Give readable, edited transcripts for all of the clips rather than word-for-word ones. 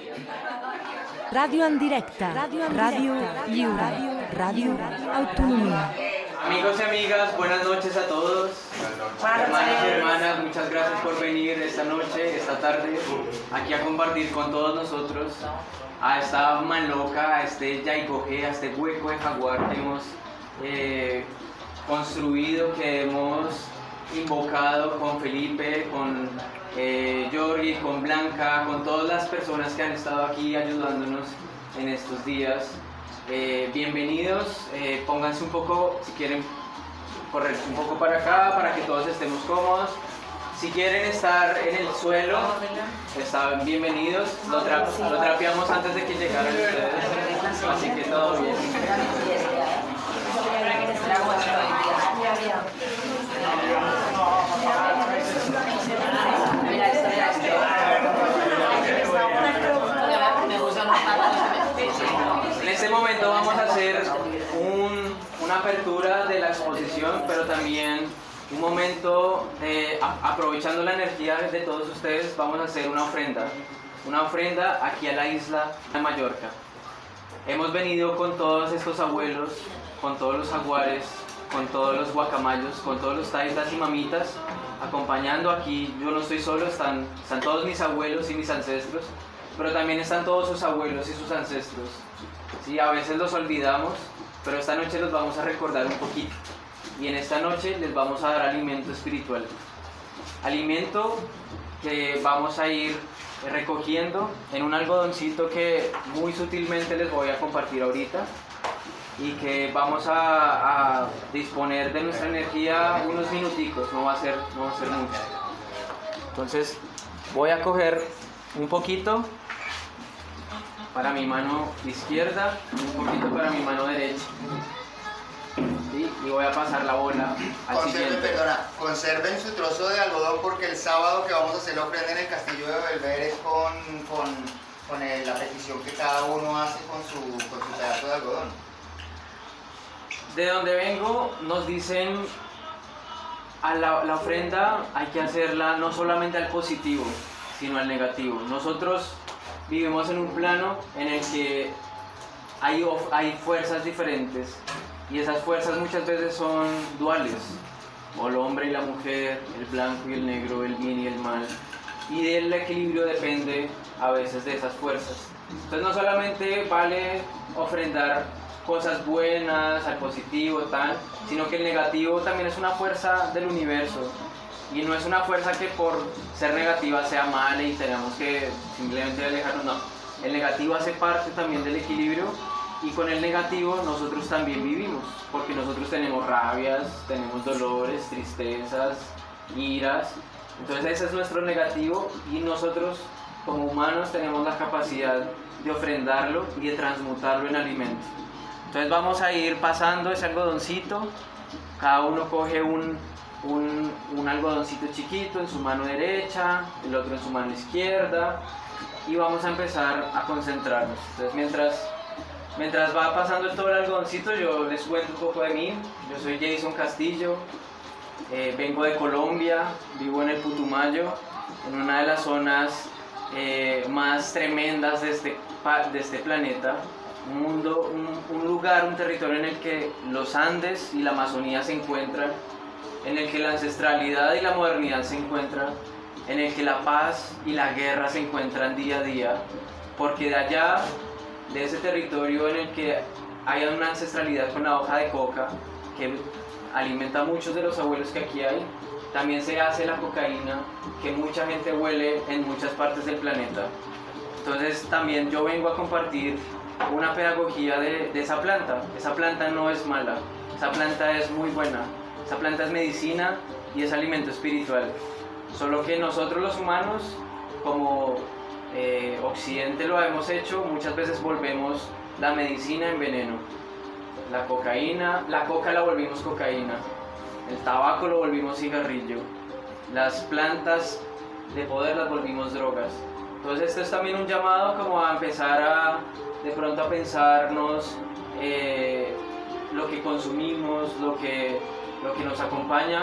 Radio en directe, Radio Lliure, Radio Autonomía. Amigos y amigas, buenas noches a todos. Hermanos y hermanas, muchas gracias por venir esta noche, esta tarde, aquí a compartir con todos nosotros a esta maloca, a este yaicoje, a este hueco de jaguar que hemos construido, que hemos invocado con Felipe, con Jorge, con Blanca, con todas las personas que han estado aquí ayudándonos en estos días. Bienvenidos, pónganse un poco, si quieren correr un poco para acá, para que todos estemos cómodos. Si quieren estar en el suelo, están bienvenidos. Lo trapeamos antes de que llegaran ustedes, así que todo bien. En este momento vamos a hacer una apertura de la exposición, pero también un momento, aprovechando la energía de todos ustedes, vamos a hacer una ofrenda aquí a la isla de Mallorca. Hemos venido con todos estos abuelos, con todos los jaguares, con todos los guacamayos, con todos los taitas y mamitas, acompañando aquí. Yo no estoy solo, están todos mis abuelos y mis ancestros, pero también están todos sus abuelos y sus ancestros. Sí, a veces los olvidamos, pero esta noche los vamos a recordar un poquito. Y en esta noche les vamos a dar alimento espiritual. Alimento que vamos a ir recogiendo en un algodoncito que muy sutilmente les voy a compartir ahorita. Y que vamos a disponer de nuestra energía unos minuticos, no va a ser mucho. Entonces voy a coger un poquito para mi mano izquierda, un poquito para mi mano derecha. ¿Sí? Y voy a pasar la bola al siguiente. Conserven su trozo de algodón porque el sábado que vamos a hacer la ofrenda en el Castillo de Belver es con la petición que cada uno hace con su pedazo de algodón. De donde vengo nos dicen a la ofrenda hay que hacerla no solamente al positivo, sino al negativo. Nosotros vivimos en un plano en el que hay fuerzas diferentes y esas fuerzas muchas veces son duales, o el hombre y la mujer, el blanco y el negro, el bien y el mal, y del equilibrio depende a veces de esas fuerzas. Entonces no solamente vale ofrendar cosas buenas, al positivo, tal, sino que el negativo también es una fuerza del universo. Y no es una fuerza que por ser negativa sea mala y tenemos que simplemente alejarnos, no. El negativo hace parte también del equilibrio y con el negativo nosotros también vivimos, porque nosotros tenemos rabias, tenemos dolores, tristezas, iras. Entonces ese es nuestro negativo y nosotros como humanos tenemos la capacidad de ofrendarlo y de transmutarlo en alimento. Entonces vamos a ir pasando ese algodoncito, cada uno coge un algodoncito chiquito en su mano derecha, el otro en su mano izquierda y vamos a empezar a concentrarnos. Entonces mientras va pasando todo el algodoncito yo les cuento un poco de mí. Yo soy Jason Castillo, vengo de Colombia, vivo en el Putumayo, en una de las zonas más tremendas de este planeta. Un lugar, un territorio en el que los Andes y la Amazonía se encuentran, en el que la ancestralidad y la modernidad se encuentran, en el que la paz y la guerra se encuentran día a día, porque de allá, de ese territorio en el que hay una ancestralidad con la hoja de coca, que alimenta a muchos de los abuelos que aquí hay, también se hace la cocaína, que mucha gente huele en muchas partes del planeta. Entonces también yo vengo a compartir una pedagogía de esa planta. Esa planta no es mala, esa planta es muy buena, esa planta es medicina y es alimento espiritual. Solo que nosotros los humanos, como Occidente lo hemos hecho, muchas veces volvemos la medicina en veneno. La cocaína, la coca la volvimos cocaína, el tabaco lo volvimos cigarrillo, las plantas de poder las volvimos drogas. Entonces esto es también un llamado como a empezar de pronto a pensarnos lo que consumimos, lo que nos acompaña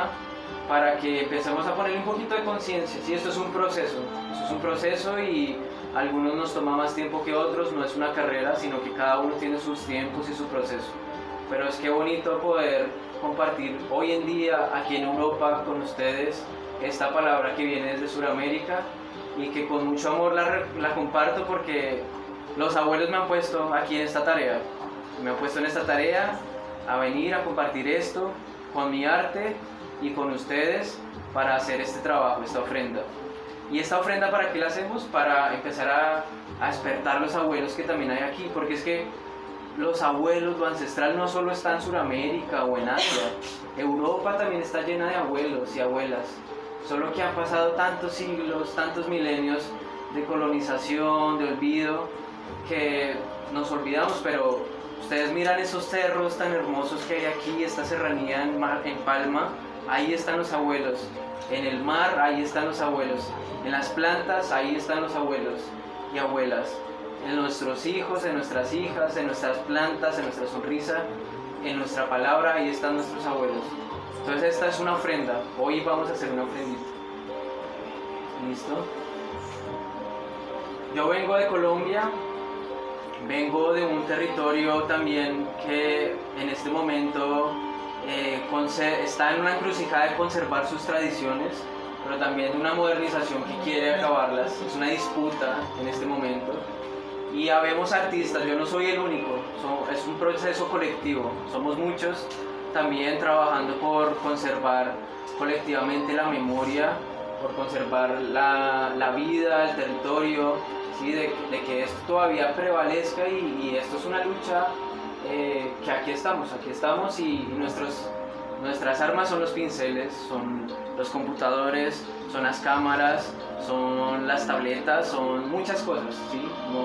para que empecemos a ponerle un poquito de conciencia. Sí, esto es un proceso y a algunos nos toma más tiempo que otros, no es una carrera, sino que cada uno tiene sus tiempos y su proceso. Pero es que bonito poder compartir hoy en día aquí en Europa con ustedes esta palabra que viene desde Sudamérica y que con mucho amor la comparto porque los abuelos me han puesto aquí en esta tarea. Me han puesto en esta tarea a venir a compartir esto con mi arte y con ustedes para hacer este trabajo, esta ofrenda. ¿Y esta ofrenda para qué la hacemos? Para empezar a despertar los abuelos que también hay aquí, porque es que los abuelos, lo ancestral no solo está en Sudamérica o en Asia, Europa también está llena de abuelos y abuelas, solo que han pasado tantos siglos, tantos milenios de colonización, de olvido, que nos olvidamos, pero ustedes miran esos cerros tan hermosos que hay aquí, esta serranía en Palma, ahí están los abuelos, en el mar ahí están los abuelos, en las plantas ahí están los abuelos y abuelas, en nuestros hijos, en nuestras hijas, en nuestras plantas, en nuestra sonrisa, en nuestra palabra, ahí están nuestros abuelos. Entonces esta es una ofrenda, hoy vamos a hacer una ofrendita. ¿Listo? Yo vengo de Colombia, vengo de un territorio también que en este momento está en una encrucijada de conservar sus tradiciones, pero también de una modernización que quiere acabarlas. Es una disputa en este momento. Y habemos artistas, yo no soy el único, es un proceso colectivo, somos muchos también trabajando por conservar colectivamente la memoria, por conservar la vida, el territorio, ¿sí? de que esto todavía prevalezca y esto es una lucha que aquí estamos y nuestras armas son los pinceles, son los computadores, son las cámaras, son las tabletas, son muchas cosas, ¿sí?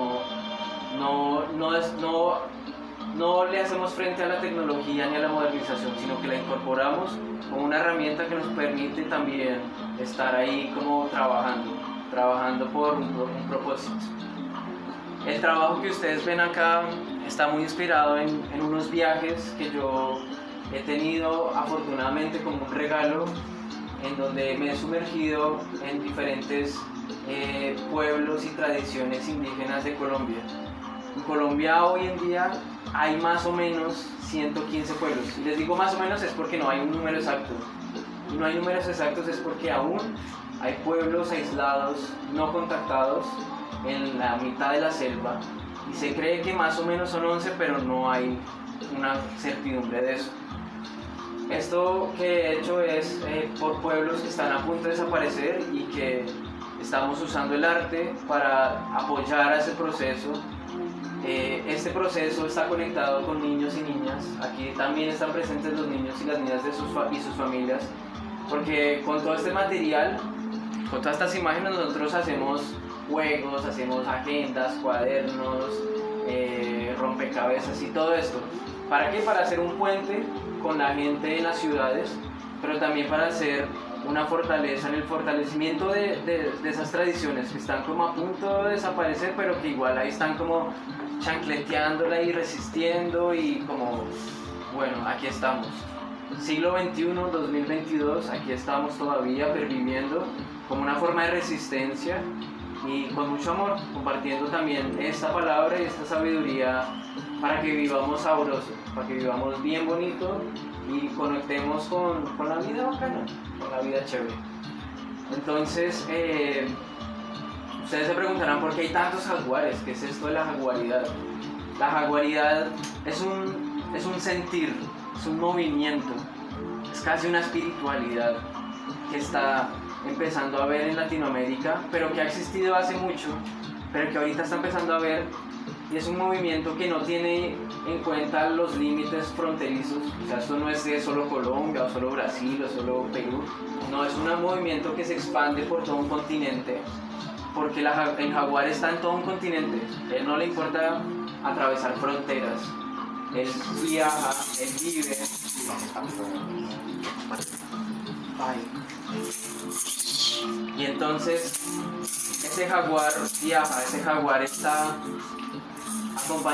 No le hacemos frente a la tecnología ni a la modernización, sino que la incorporamos como una herramienta que nos permite también estar ahí como trabajando por un propósito. El trabajo que ustedes ven acá está muy inspirado en unos viajes que yo he tenido afortunadamente como un regalo, en donde me he sumergido en diferentes pueblos y tradiciones indígenas de Colombia. En Colombia hoy en día hay más o menos 115 pueblos. Y les digo más o menos es porque no hay un número exacto. Y no hay números exactos es porque aún hay pueblos aislados, no contactados, en la mitad de la selva. Y se cree que más o menos son 11, pero no hay una certidumbre de eso. Esto que he hecho es por pueblos que están a punto de desaparecer y que estamos usando el arte para apoyar a ese proceso. Este proceso está conectado con niños y niñas. Aquí también están presentes los niños y las niñas de sus familias, porque con todo este material, con todas estas imágenes, nosotros hacemos juegos, hacemos agendas, cuadernos, rompecabezas y todo esto. ¿Para qué? Para hacer un puente con la gente en las ciudades, pero también para hacer una fortaleza en el fortalecimiento de esas tradiciones que están como a punto de desaparecer, pero que igual ahí están como chancleteándola y resistiendo y como, bueno, aquí estamos. Siglo XXI, 2022, aquí estamos todavía perviviendo como una forma de resistencia y con mucho amor, compartiendo también esta palabra y esta sabiduría para que vivamos sabroso, para que vivamos bien bonito y conectemos con la vida bacana, con la vida chévere. Entonces, ustedes se preguntarán por qué hay tantos jaguares. ¿Qué es esto de la jaguaridad? La jaguaridad es un sentir, es un movimiento, es casi una espiritualidad que está empezando a ver en Latinoamérica, pero que ha existido hace mucho, pero que ahorita está empezando a ver, y es un movimiento que no tiene en cuenta los límites fronterizos. O sea, esto no es de solo Colombia o solo Brasil o solo Perú, no, es un movimiento que se expande por todo un continente, porque el jaguar está en todo un continente. A él no le importa atravesar fronteras, él viaja, él vive. Y entonces ese jaguar viaja, ese jaguar está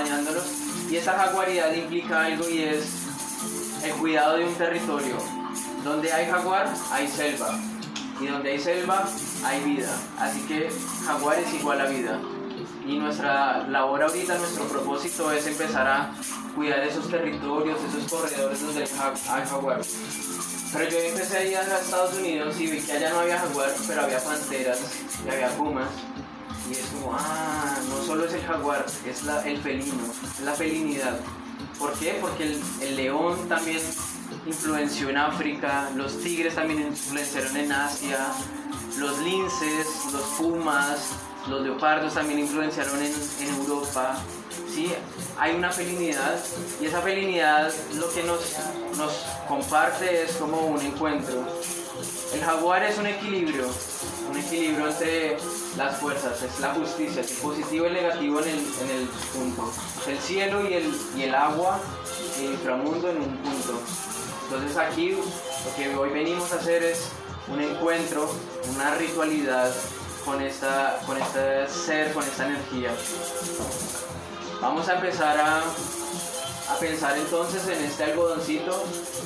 acompañándolos, y esa jaguaridad implica algo, y es el cuidado de un territorio. donde hay jaguar, hay selva. Y donde hay selva, hay vida. Así que jaguar es igual a vida. Y nuestra labor ahorita, nuestro propósito es empezar a cuidar esos territorios, esos corredores donde hay jaguar. Pero yo empecé a ir a Estados Unidos y vi que allá no había jaguar, pero había panteras y había pumas. Y es como, no solo es el jaguar, es el felino, es la felinidad. ¿Por qué? Porque el león también influenció en África, los tigres también influenciaron en Asia, los linces, los pumas, los leopardos también influenciaron en Europa. ¿Sí? Hay una felinidad y esa felinidad lo que nos comparte es como un encuentro. El jaguar es un equilibrio entre las fuerzas, es la justicia, es el positivo y el negativo en el punto, el cielo y el agua, el inframundo en un punto. Entonces aquí lo que hoy venimos a hacer es un encuentro, una ritualidad con este ser, con esta energía. Vamos a empezar a pensar entonces en este algodoncito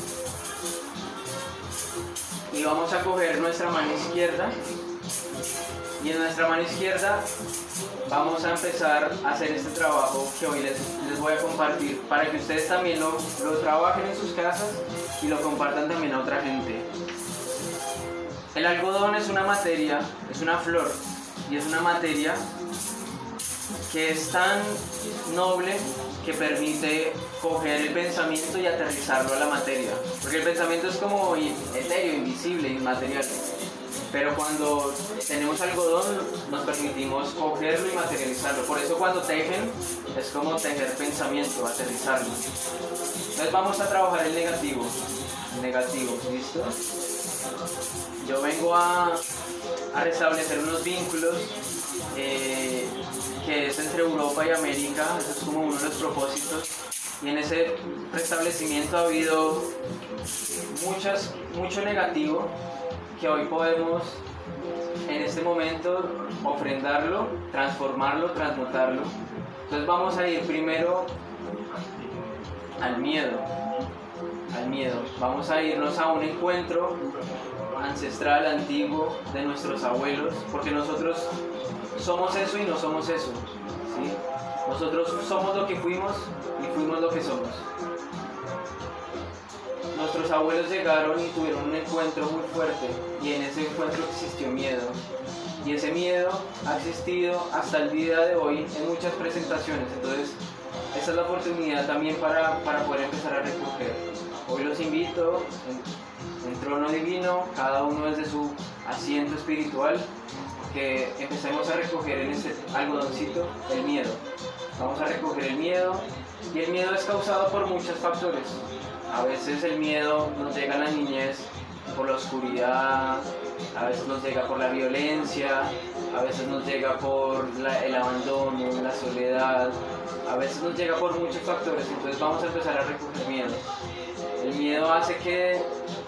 y vamos a coger nuestra mano izquierda y en nuestra mano izquierda vamos a empezar a hacer este trabajo que hoy les voy a compartir para que ustedes también lo trabajen en sus casas y lo compartan también a otra gente. El algodón es una materia, es una flor y es una materia que es tan noble que permite coger el pensamiento y aterrizarlo a la materia. Porque el pensamiento es como etéreo, invisible, inmaterial. Pero cuando tenemos algodón nos permitimos cogerlo y materializarlo. Por eso cuando tejen es como tejer pensamiento, aterrizarlo. Entonces vamos a trabajar el negativo. Negativo, ¿listo? Yo vengo a restablecer unos vínculos que es entre Europa y América. Ese es como uno de los propósitos. Y en ese restablecimiento ha habido mucho negativo que hoy podemos en este momento ofrendarlo, transformarlo, transmutarlo. Entonces vamos a ir primero al miedo. Vamos a irnos a un encuentro ancestral, antiguo, de nuestros abuelos, porque nosotros somos eso y no somos eso, ¿sí? Nosotros somos lo que fuimos y fuimos lo que somos. Nuestros abuelos llegaron y tuvieron un encuentro muy fuerte y en ese encuentro existió miedo. Y ese miedo ha existido hasta el día de hoy en muchas presentaciones. Entonces, esa es la oportunidad también para poder empezar a recoger. Hoy los invito en trono divino, cada uno desde su asiento espiritual, que empecemos a recoger en este algodoncito el miedo. Vamos a recoger el miedo y el miedo es causado por muchos factores. A veces el miedo nos llega a la niñez por la oscuridad, a veces nos llega por la violencia, a veces nos llega por el abandono, la soledad, a veces nos llega por muchos factores. Entonces vamos a empezar a recoger miedo. El miedo hace que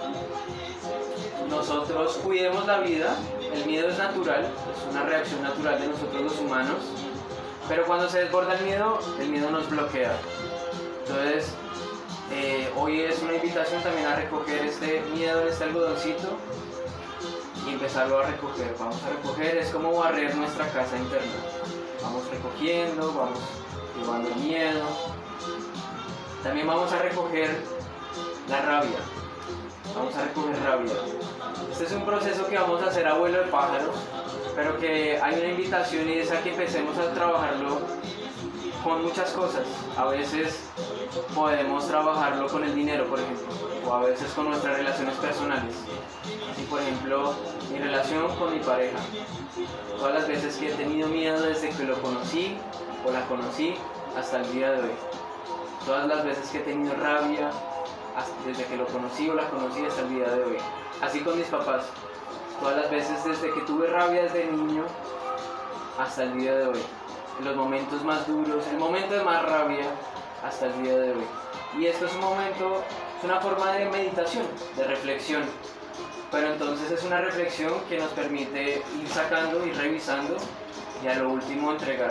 nosotros cuidemos la vida. El miedo es natural, es una reacción natural de nosotros los humanos, pero cuando se desborda el miedo nos bloquea. Entonces, hoy es una invitación también a recoger este miedo en este algodoncito y empezarlo a recoger. Vamos a recoger, es como barrer nuestra casa interna. Vamos recogiendo, vamos llevando el miedo. También vamos a recoger la rabia. Vamos a recoger rabia. Este es un proceso que vamos a hacer a vuelo de pájaro, pero que hay una invitación y es a que empecemos a trabajarlo con muchas cosas. A veces podemos trabajarlo con el dinero, por ejemplo, o a veces con nuestras relaciones personales. Así, por ejemplo, mi relación con mi pareja. Todas las veces que he tenido miedo desde que lo conocí o la conocí hasta el día de hoy. Todas las veces que he tenido rabia desde que lo conocí o la conocí hasta el día de hoy. Así con mis papás. Todas las veces desde que tuve rabia desde niño hasta el día de hoy. En los momentos más duros, el momento de más rabia hasta el día de hoy. Y esto es un momento, es una forma de meditación, de reflexión. Pero entonces es una reflexión que nos permite ir sacando y revisando y a lo último entregar.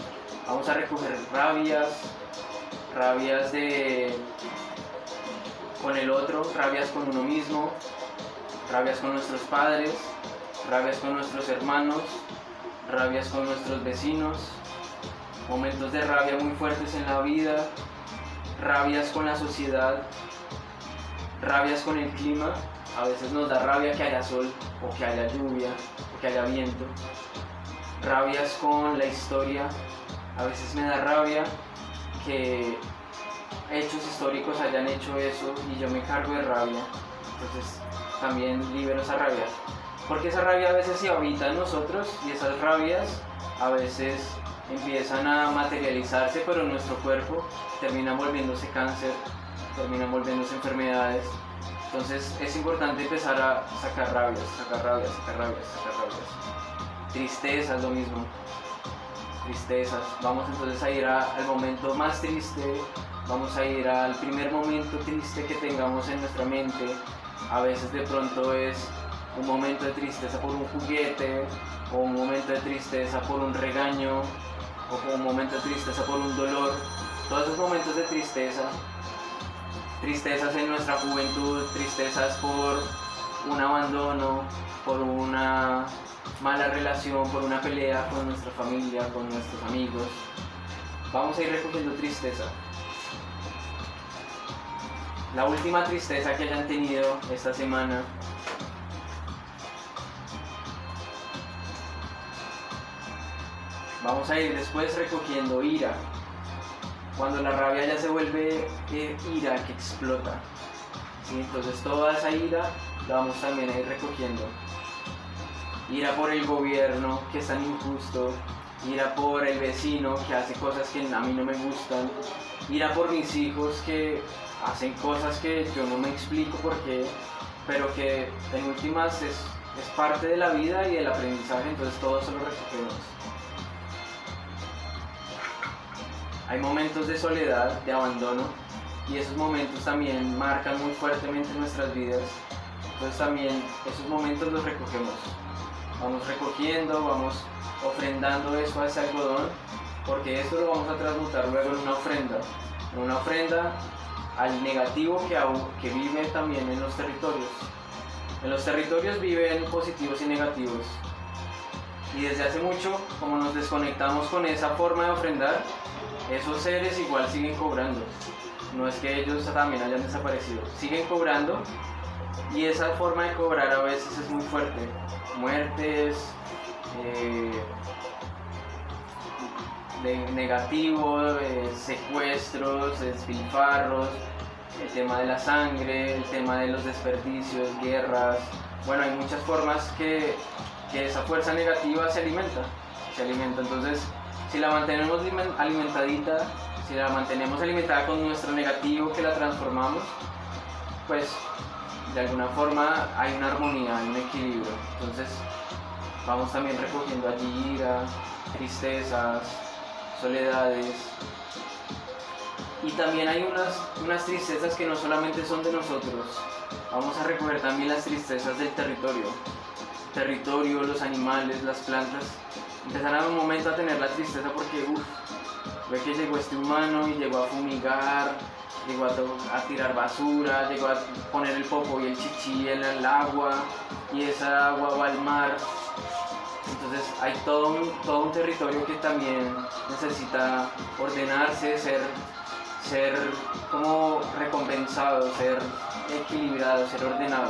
Vamos a recoger rabias de con el otro, rabias con uno mismo, rabias con nuestros padres, rabias con nuestros hermanos, rabias con nuestros vecinos, momentos de rabia muy fuertes en la vida, rabias con la sociedad, rabias con el clima. A veces nos da rabia que haya sol, o que haya lluvia, o que haya viento. Rabias con la historia. A veces me da rabia que hechos históricos hayan hecho eso y yo me cargo de rabia. Entonces también libero esa rabia. Porque esa rabia a veces se habita en nosotros y esas rabias a veces empiezan a materializarse, pero en nuestro cuerpo terminan volviéndose cáncer, terminan volviéndose enfermedades. Entonces es importante empezar a sacar rabias. Tristezas, lo mismo. Tristezas. Vamos entonces a ir al momento más triste, vamos a ir al primer momento triste que tengamos en nuestra mente. A veces de pronto es un momento de tristeza por un juguete, o un momento de tristeza por un regaño, o un momento de tristeza por un dolor. Todos esos momentos de tristeza, tristezas en nuestra juventud, tristezas por un abandono, por una mala relación, por una pelea con nuestra familia, con nuestros amigos. Vamos a ir recogiendo tristeza. La última tristeza que hayan tenido esta semana. Vamos a ir después recogiendo ira. Cuando la rabia ya se vuelve ira que explota. ¿Sí? Entonces toda esa ira la vamos también a ir recogiendo. Ira por el gobierno que es tan injusto. Ira por el vecino que hace cosas que a mí no me gustan. Ira por mis hijos que hacen cosas que yo no me explico por qué, pero que en últimas es parte de la vida y del aprendizaje, entonces todo eso lo recogemos. Hay momentos de soledad, de abandono, y esos momentos también marcan muy fuertemente nuestras vidas. Entonces también esos momentos los recogemos. Vamos recogiendo, vamos ofrendando eso a ese algodón, porque esto lo vamos a transmutar luego en una ofrenda al negativo que vive también en los territorios. En los territorios viven positivos y negativos. Y desde hace mucho, como nos desconectamos con esa forma de ofrendar, esos seres igual siguen cobrando. No es que ellos también hayan desaparecido, siguen cobrando, y esa forma de cobrar a veces es muy fuerte. Muertes, de negativo, secuestros, despilfarros, el tema de la sangre, el tema de los desperdicios, guerras. Bueno, hay muchas formas que esa fuerza negativa se alimenta. Entonces, si la mantenemos alimentadita, si la mantenemos alimentada con nuestro negativo que la transformamos, pues de alguna forma hay una armonía, hay un equilibrio. Entonces vamos también recogiendo allí ira, tristezas, soledades. Y también hay unas tristezas que no solamente son de nosotros. Vamos a recoger también las tristezas del territorio, los animales, las plantas. Empezarán en un momento a tener la tristeza porque ve que llegó este humano y llegó a fumigar, llegó a tirar basura, llegó a poner el popo y el chichi en el agua, y esa agua va al mar. Entonces hay todo un territorio que también necesita ordenarse, ser como recompensado, ser equilibrado, ser ordenado.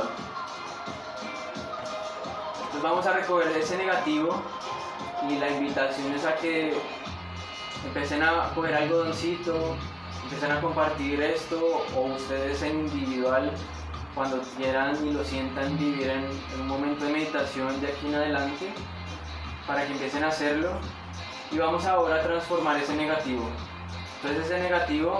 Entonces vamos a recoger ese negativo, y la invitación es a que empiecen a coger algodoncito, empiecen a compartir esto, o ustedes en individual, cuando quieran y lo sientan, vivir en un momento de meditación de aquí en adelante, para que empiecen a hacerlo. Y vamos ahora a transformar ese negativo. Entonces ese negativo,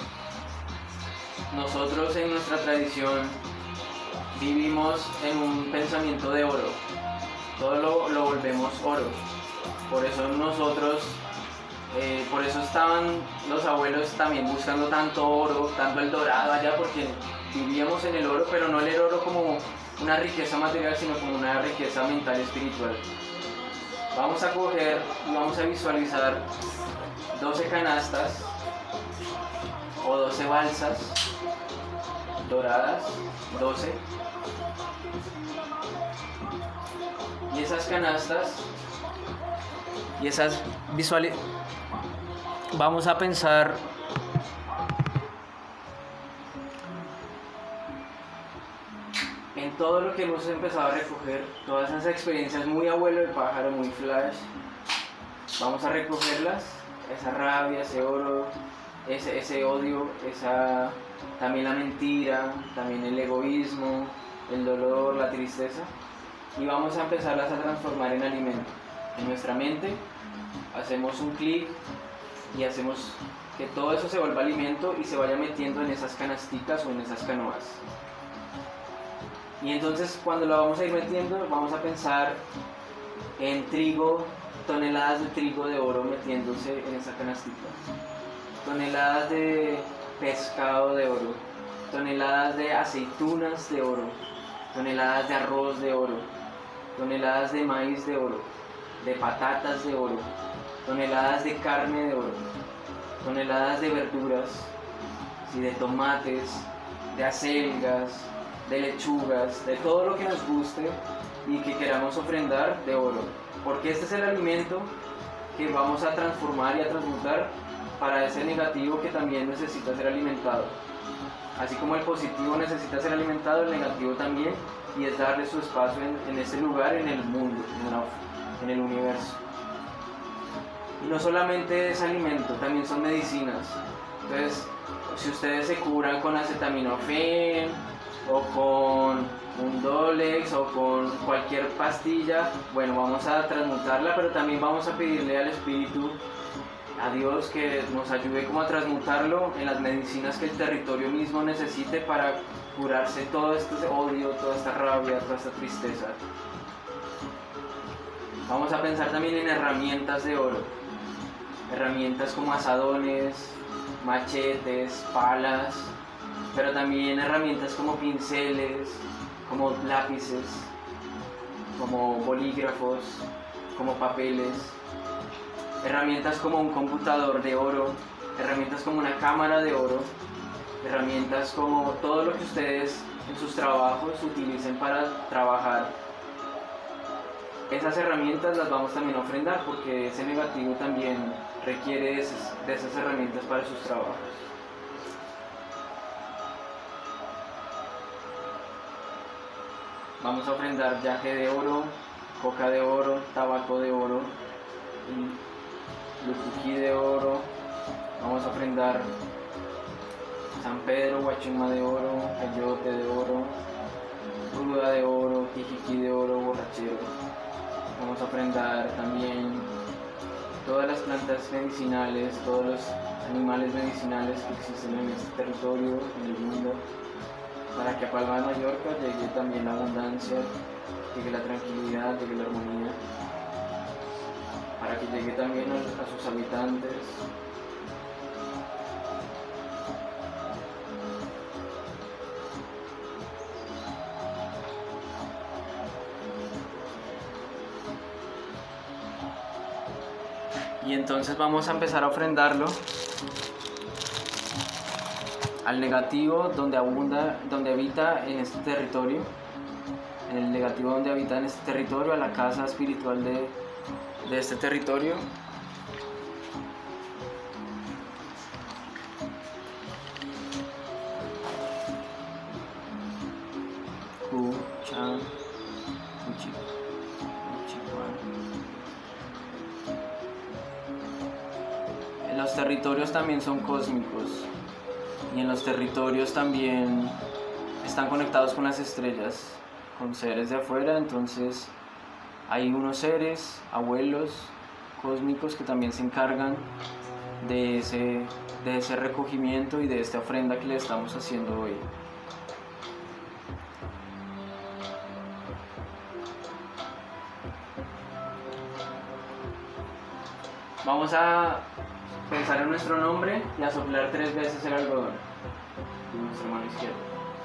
nosotros en nuestra tradición vivimos en un pensamiento de oro. Todo lo volvemos oro. Por eso nosotros, por eso estaban los abuelos también buscando tanto oro, tanto el dorado allá, porque vivíamos en el oro, pero no el oro como una riqueza material, sino como una riqueza mental y espiritual. Vamos a coger y vamos a visualizar 12 canastas o 12 balsas doradas, 12. Y esas canastas y esas visuales, vamos a pensar en todo lo que hemos empezado a recoger, todas esas experiencias muy abuelo de pájaro, muy flash. Vamos a recogerlas, esa rabia, ese oro, ese odio, también la mentira, también el egoísmo, el dolor, la tristeza, y vamos a empezarlas a transformar en alimento. En nuestra mente hacemos un clic y hacemos que todo eso se vuelva alimento y se vaya metiendo en esas canasticas o en esas canoas. Y entonces cuando lo vamos a ir metiendo, vamos a pensar en trigo, toneladas de trigo de oro metiéndose en esa canastita, toneladas de pescado de oro, toneladas de aceitunas de oro, toneladas de arroz de oro, toneladas de maíz de oro, de patatas de oro, toneladas de carne de oro, toneladas de verduras, ¿sí? De tomates, de acelgas, de lechugas, de todo lo que nos guste y que queramos ofrendar de oro, porque este es el alimento que vamos a transformar y a transmutar para ese negativo que también necesita ser alimentado. Así como el positivo necesita ser alimentado, el negativo también, y es darle su espacio en ese lugar, en el mundo, en el universo. Y no solamente es alimento, también son medicinas. Entonces, si ustedes se curan con acetaminofén, o con un Dolex, o con cualquier pastilla, bueno, vamos a transmutarla, pero también vamos a pedirle al Espíritu, a Dios, que nos ayude como a transmutarlo en las medicinas que el territorio mismo necesite para curarse todo este odio, toda esta rabia, toda esta tristeza. Vamos a pensar también en herramientas de oro, herramientas como asadones, machetes, palas, pero también herramientas como pinceles, como lápices, como bolígrafos, como papeles, herramientas como un computador de oro, herramientas como una cámara de oro, herramientas como todo lo que ustedes en sus trabajos utilicen para trabajar. Esas herramientas las vamos también a ofrendar, porque ese negativo también requiere de esas herramientas para sus trabajos. Vamos a ofrendar yaje de oro, coca de oro, tabaco de oro, lucuquí de oro. Vamos a ofrendar San Pedro, guachuma de oro, peyote de oro, ruda de oro, jijiquí de oro, borrachero. Vamos a ofrendar también todas las plantas medicinales, todos los animales medicinales que existen en este territorio, en el mundo, para que a Palma de Mallorca llegue también la abundancia, llegue la tranquilidad, llegue la armonía, para que llegue también a sus habitantes. Y entonces vamos a empezar a ofrendarlo al negativo donde habita en este territorio, en el negativo donde habita en este territorio, a la casa espiritual de este territorio. Los territorios también son cósmicos, y en los territorios también están conectados con las estrellas, con seres de afuera. Entonces hay unos seres, abuelos cósmicos, que también se encargan de ese recogimiento y de esta ofrenda que le estamos haciendo hoy. Vamos a pensar en nuestro nombre y a soplar 3 veces el algodón en nuestra mano izquierda.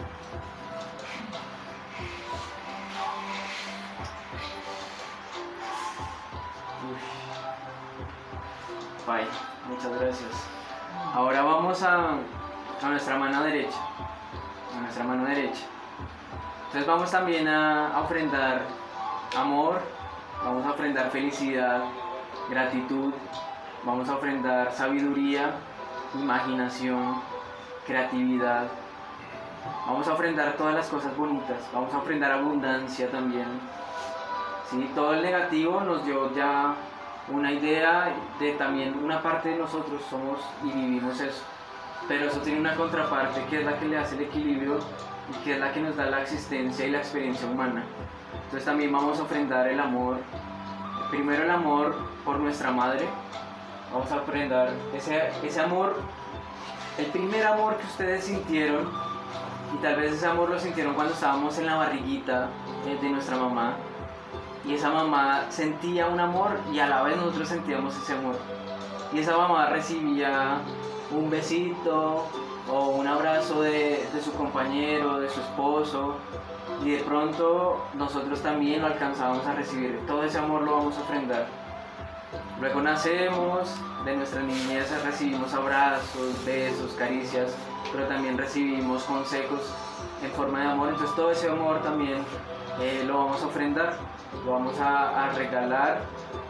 Bye, muchas gracias. Ahora vamos a nuestra mano derecha. en nuestra mano derecha. Entonces vamos también a ofrendar amor, vamos a ofrendar felicidad, gratitud, vamos a ofrendar sabiduría, imaginación, creatividad. Vamos a ofrendar todas las cosas bonitas, vamos a ofrendar abundancia también. ¿Sí? Todo el negativo nos dio ya una idea de también una parte de nosotros somos y vivimos eso. Pero eso tiene una contraparte que es la que le hace el equilibrio y que es la que nos da la existencia y la experiencia humana. Entonces también vamos a ofrendar el amor. Primero el amor por nuestra madre. Vamos a ofrendar ese amor, el primer amor que ustedes sintieron. Y tal vez ese amor lo sintieron cuando estábamos en la barriguita de nuestra mamá. Y esa mamá sentía un amor y a la vez nosotros sentíamos ese amor. Y esa mamá recibía un besito o un abrazo de su compañero, de su esposo. Y de pronto nosotros también lo alcanzábamos a recibir. Todo ese amor lo vamos a ofrendar. Luego nacemos, de nuestra niñez recibimos abrazos, besos, caricias, pero también recibimos consejos en forma de amor. Entonces todo ese amor también lo vamos a ofrendar, lo vamos a regalar,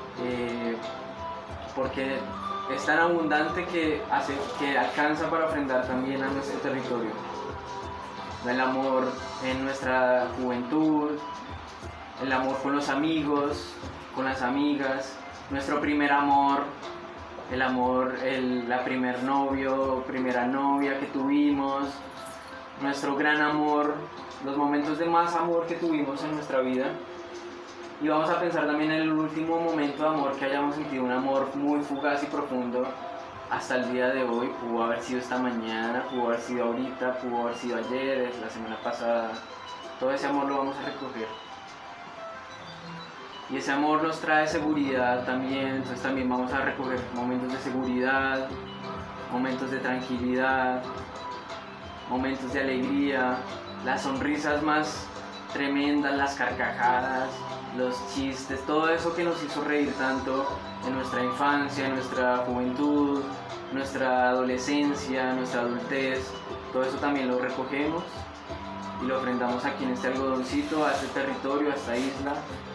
porque es tan abundante que alcanza para ofrendar también a nuestro territorio. El amor en nuestra juventud, el amor con los amigos, con las amigas, nuestro primer amor, el amor, la primer novio, primera novia que tuvimos, nuestro gran amor, los momentos de más amor que tuvimos en nuestra vida. Y vamos a pensar también en el último momento de amor que hayamos sentido, un amor muy fugaz y profundo hasta el día de hoy. Pudo haber sido esta mañana, pudo haber sido ahorita, pudo haber sido ayer, la semana pasada. Todo ese amor lo vamos a recoger. Y ese amor nos trae seguridad también, entonces también vamos a recoger momentos de seguridad, momentos de tranquilidad, momentos de alegría, las sonrisas más tremendas, las carcajadas, los chistes, todo eso que nos hizo reír tanto en nuestra infancia, en nuestra juventud, nuestra adolescencia, nuestra adultez, todo eso también lo recogemos y lo ofrendamos aquí en este algodoncito, a este territorio, a esta isla.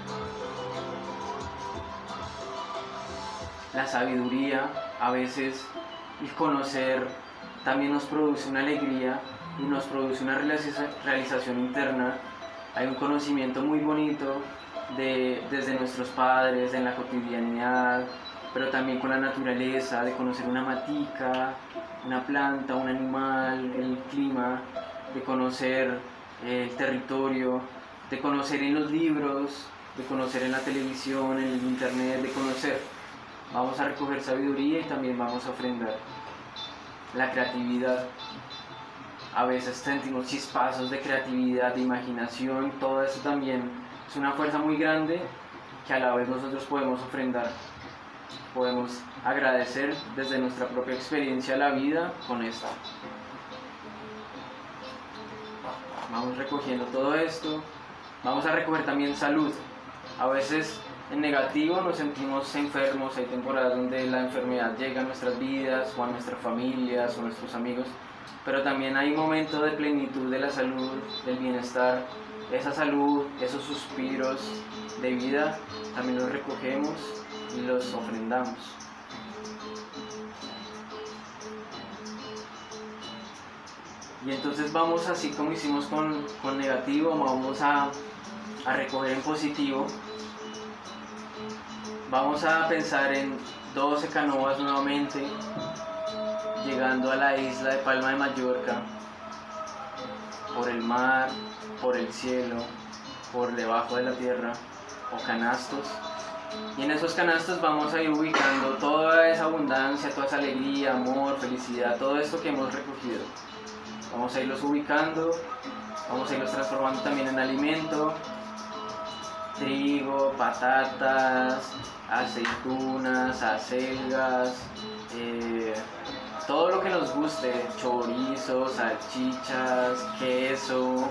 La sabiduría, a veces el conocer también nos produce una alegría y nos produce una realización interna. Hay un conocimiento muy bonito desde nuestros padres, en la cotidianidad, pero también con la naturaleza, de conocer una matica, una planta, un animal, el clima, de conocer el territorio, de conocer en los libros, de conocer en la televisión, en el internet, de conocer. Vamos a recoger sabiduría y también vamos a ofrendar la creatividad. A veces sentimos chispazos de creatividad, de imaginación, todo eso también es una fuerza muy grande que a la vez nosotros podemos ofrendar. Podemos agradecer desde nuestra propia experiencia la vida con esto. Vamos recogiendo todo esto. Vamos a recoger también salud. A veces en negativo nos sentimos enfermos, hay temporadas donde la enfermedad llega a nuestras vidas o a nuestras familias o a nuestros amigos, pero también hay momentos de plenitud de la salud, del bienestar, esa salud, esos suspiros de vida, también los recogemos y los ofrendamos. Y entonces vamos, así como hicimos con negativo, vamos a recoger en positivo. Vamos a pensar en 12 canoas nuevamente, llegando a la isla de Palma de Mallorca, por el mar, por el cielo, por debajo de la tierra, o canastos. Y en esos canastos vamos a ir ubicando toda esa abundancia, toda esa alegría, amor, felicidad, todo esto que hemos recogido. Vamos a irlos ubicando, vamos a irlos transformando también en alimento, trigo, patatas, aceitunas, acelgas, todo lo que nos guste, chorizo, salchichas, queso,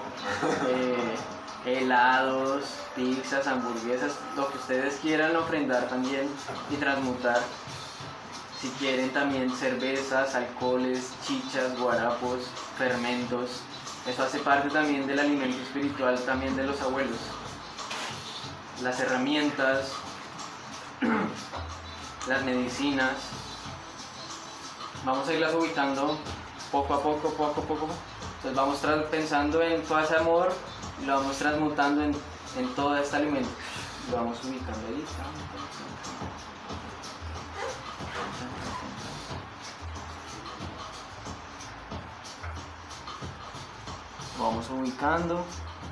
helados, pizzas, hamburguesas, lo que ustedes quieran ofrendar también y transmutar. Si quieren también cervezas, alcoholes, chichas, guarapos, fermentos, Eso hace parte también del alimento espiritual también de los abuelos. Las herramientas, las medicinas, vamos a irlas ubicando poco a poco. Entonces vamos pensando en todo ese amor y lo vamos transmutando en todo este alimento. Lo vamos ubicando ahí. Lo vamos ubicando.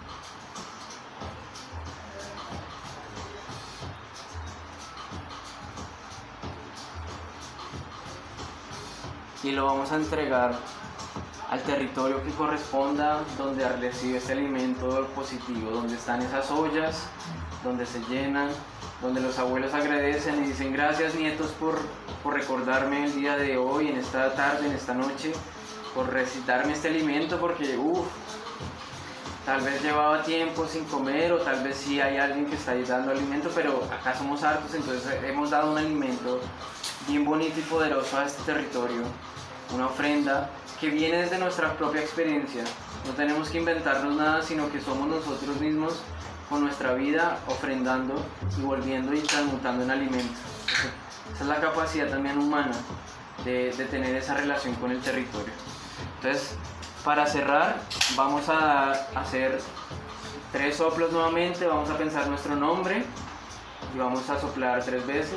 Y lo vamos a entregar al territorio que corresponda, donde recibe ese alimento positivo, donde están esas ollas, donde se llenan, donde los abuelos agradecen y dicen gracias nietos por recordarme el día de hoy, en esta tarde, en esta noche, por recitarme este alimento, porque tal vez llevaba tiempo sin comer, o tal vez sí hay alguien que está ahí dando alimento, pero acá somos hartos, entonces hemos dado un alimento bien bonito y poderoso a este territorio, una ofrenda que viene desde nuestra propia experiencia. No tenemos que inventarnos nada, sino que somos nosotros mismos con nuestra vida ofrendando y volviendo y transmutando en alimento. Esa es la capacidad también humana de tener esa relación con el territorio. Entonces, para cerrar, vamos a hacer 3 soplos nuevamente, vamos a pensar nuestro nombre y vamos a soplar 3 veces.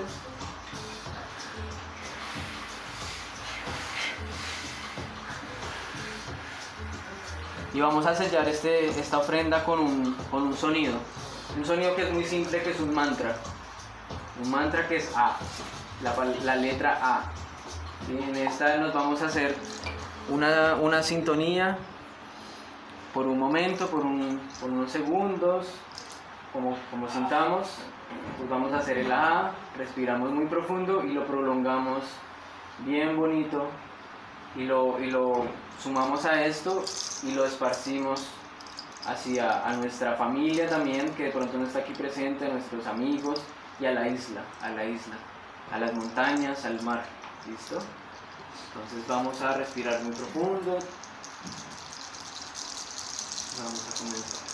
Y vamos a sellar esta ofrenda con un sonido. Un sonido que es muy simple, que es un mantra. Un mantra que es A, la letra A. Y en esta nos vamos a hacer una sintonía por un momento, por unos segundos, como sintamos. Pues vamos a hacer el A, respiramos muy profundo y lo prolongamos bien bonito. Y lo sumamos a esto y lo esparcimos a nuestra familia también, que de pronto no está aquí presente, a nuestros amigos y a la isla, a las montañas, al mar. ¿Listo? Entonces vamos a respirar muy profundo. Vamos a comenzar.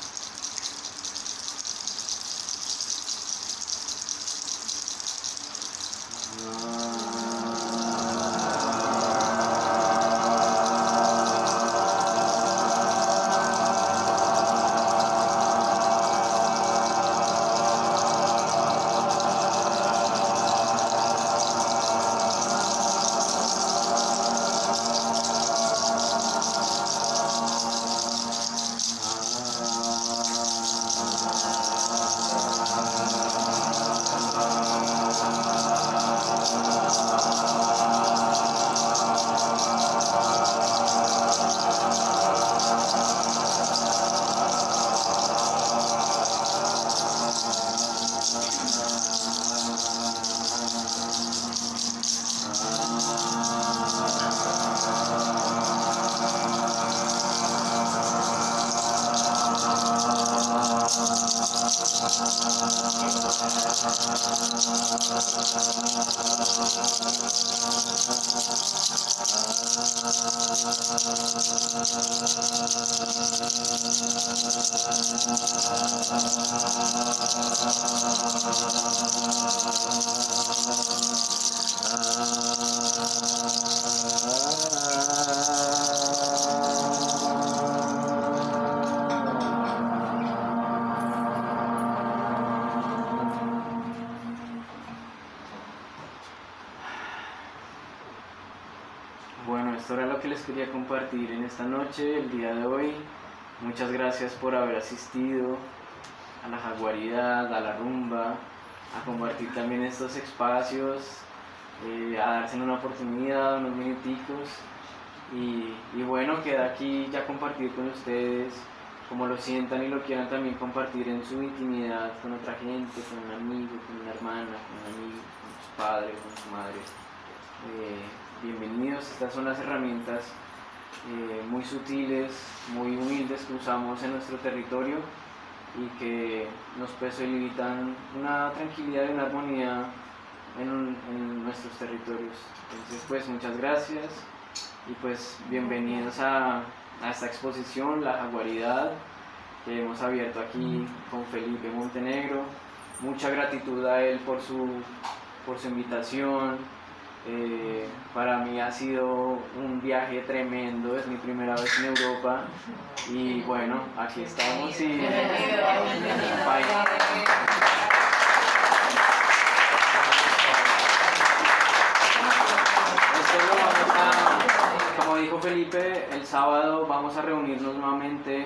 Bueno, esto era lo que les quería compartir en esta noche, el día de hoy. Muchas gracias por haber asistido a la jaguaridad, a la rumba, a compartir también estos espacios, a darse una oportunidad, unos minuticos. Y bueno, queda aquí ya compartir con ustedes, como lo sientan y lo quieran también compartir en su intimidad con otra gente, con un amigo, con una hermana, con un amigo, con su padre, con su madre. Bienvenidos, estas son las herramientas muy sutiles, muy humildes que usamos en nuestro territorio y que nos posibilitan una tranquilidad y una armonía en nuestros territorios. Entonces pues muchas gracias y pues bienvenidos a a esta exposición, La Jaguaridad, que hemos abierto aquí con Felipe Montenegro. Mucha gratitud a él por su invitación. Para mí ha sido un viaje tremendo, es mi primera vez en Europa y bueno, aquí estamos y como dijo Felipe, el sábado vamos a reunirnos nuevamente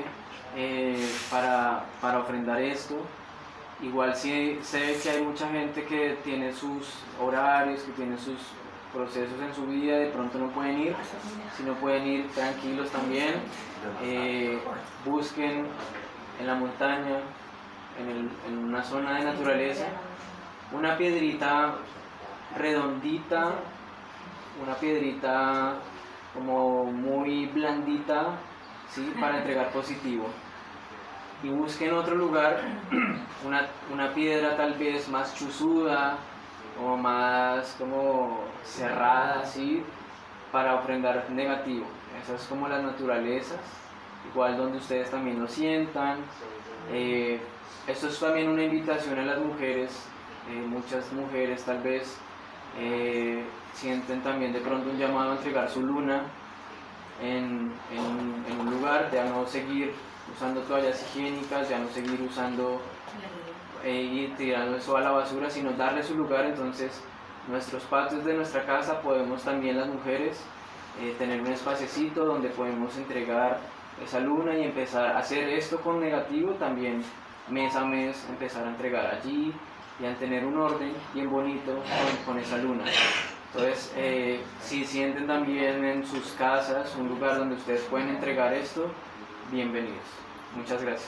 para ofrendar esto. Igual sí sé que hay mucha gente que tiene sus horarios, que tiene sus procesos en su vida, de pronto no pueden ir. Si no pueden ir, tranquilos también. Busquen en la montaña, en una zona de naturaleza, una piedrita redondita, una piedrita como muy blandita, ¿sí? Para entregar positivo. Y busquen otro lugar, una piedra tal vez más chuzuda o más como cerrada, ¿sí? Para ofrendar negativo. Esas como las naturalezas, igual donde ustedes también lo sientan. Esto es también una invitación a las mujeres. Muchas mujeres tal vez sienten también de pronto un llamado a entregar su luna en un lugar, de no seguir usando toallas higiénicas, ya no seguir usando y tirando eso a la basura, sino darle su lugar. Entonces, nuestros patios de nuestra casa podemos también las mujeres tener un espaciecito donde podemos entregar esa luna y empezar a hacer esto con negativo también, mes a mes empezar a entregar allí y a tener un orden bien bonito con esa luna. Entonces, si sienten también en sus casas un lugar donde ustedes pueden entregar esto, bienvenidos. Muchas gracias.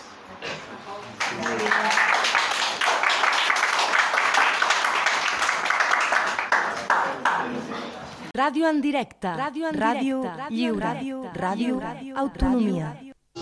Radio en directe, ràdio lliure, ràdio autonomia.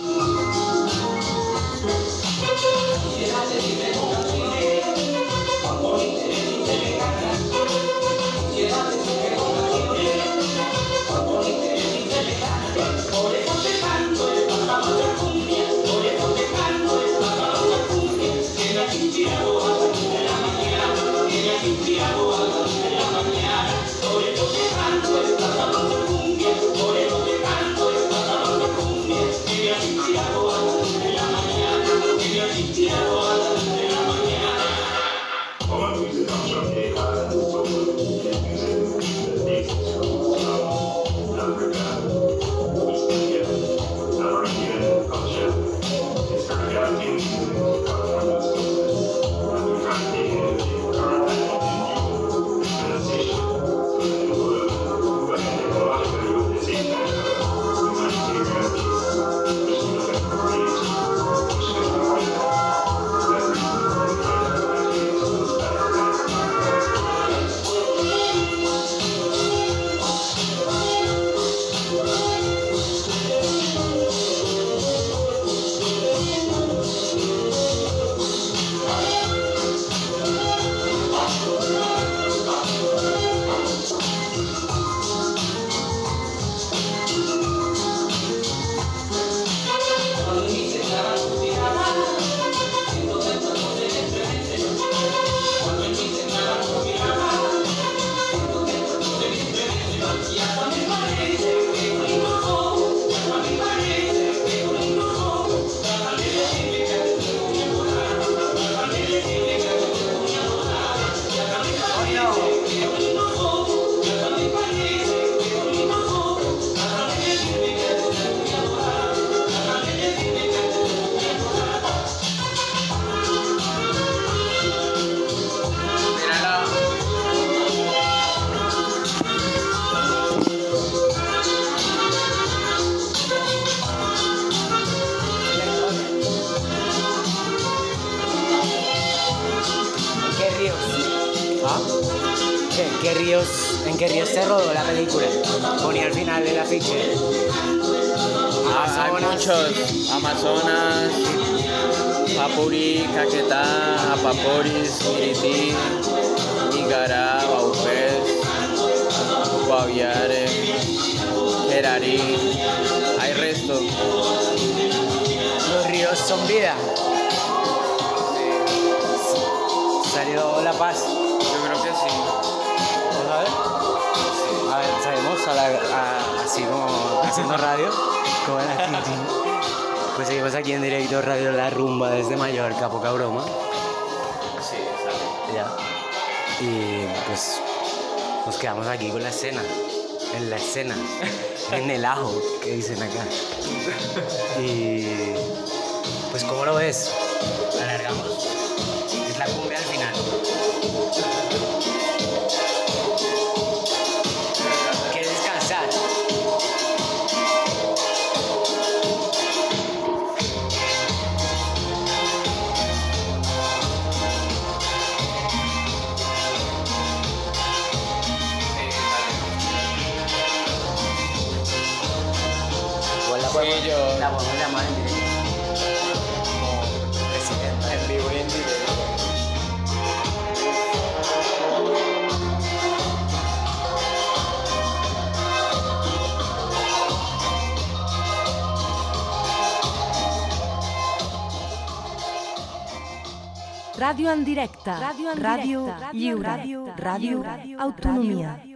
¿En qué ríos se rodó la película? Ponía al final del afiche. Hay muchos: Amazonas, Papuri, Caquetá, Apaporis, Mirití, Igará, Baupés, Guaviare, Querarí. Hay esto? Los ríos son vida. Salió La Paz. Yo creo que sí. ¿Vamos a ver? A ver, salimos así como haciendo radio. Como en la Tintín. Pues seguimos aquí en directo Radio La Rumba desde Mallorca, poca broma. Sí, exacto. Ya. Y pues nos quedamos aquí con la escena. En la escena. En el ajo, que dicen acá. Y pues ¿cómo lo ves? ¿Alargamos? Es la cumbia al final. ¿Quieres descansar? Igual la podemos llamar en directo. Como presidenta. En vivo y en directo. Radio en directe. Ràdio Lliure. Ràdio Autonomia.